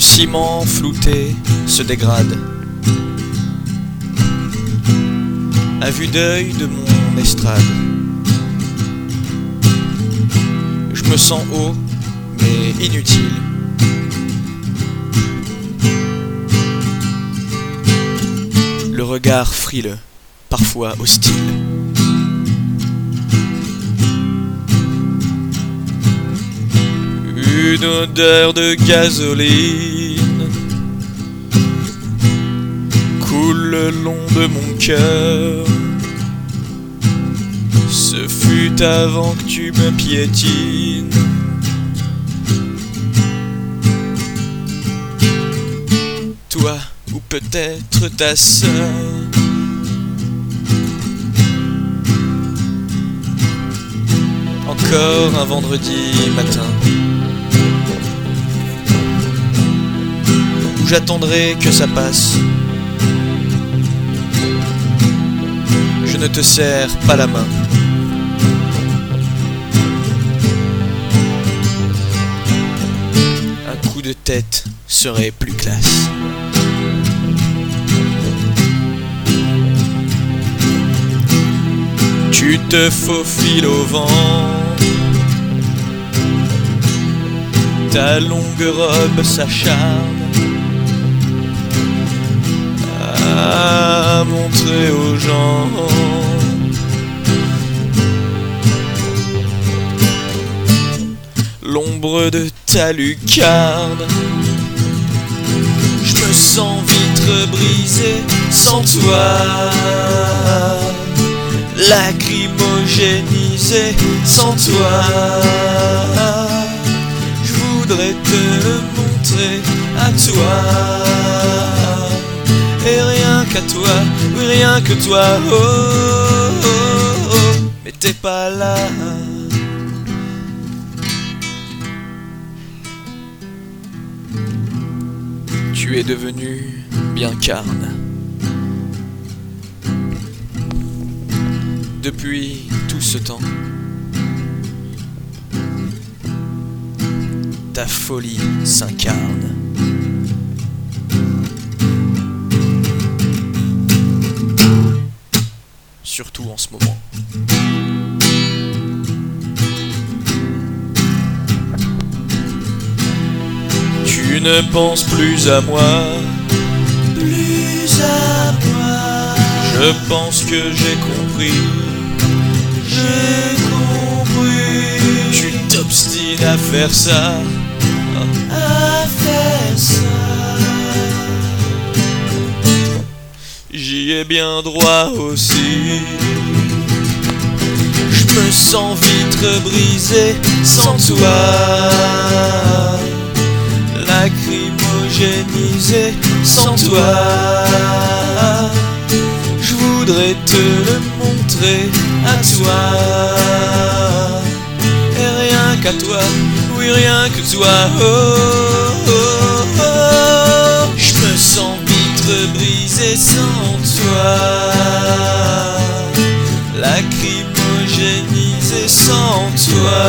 ciment flouté se dégrade à vue d'œil de mon estrade. Je me sens haut, mais inutile. Le regard frileux, parfois hostile. Une odeur de gasoline coule le long de mon cœur. Ce fut avant que tu me piétines. Toi ou peut-être ta sœur. Encore un vendredi matin où j'attendrai que ça passe. Je ne te serre pas la main. Un coup de tête serait plus classe. Tu te faufiles au vent, ta longue robe s'acharne à montrer aux gens l'ombre de ta lucarne. Je me sens vitre brisée sans toi, lacrymogénisé sans toi. Je voudrais te le montrer à toi, et rien qu'à toi, oui rien que toi. Oh, oh, oh, oh. Mais t'es pas là. Tu es devenu bien carne. Depuis tout ce temps, ta folie s'incarne. Surtout en ce moment. Tu ne penses plus à moi. Plus à moi. Je pense que j'ai compris. J'ai compris. Tu t'obstines à faire ça. À faire ça. J'y ai bien droit aussi. Je me sens vitre brisée sans toi, lacrymogénisé sans toi. Je voudrais te le montrer à toi, et rien qu'à toi, oui rien que toi. Oh, oh, oh. Je me sens vitre brisée sans toi, lacrymogénisé sans toi.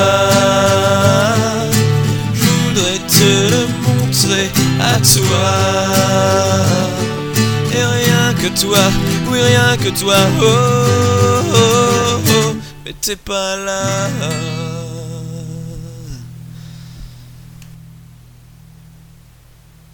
Je voudrais te le montrer à toi, et rien que toi, oui rien que toi. Oh, oh, oh. Mais t'es pas là.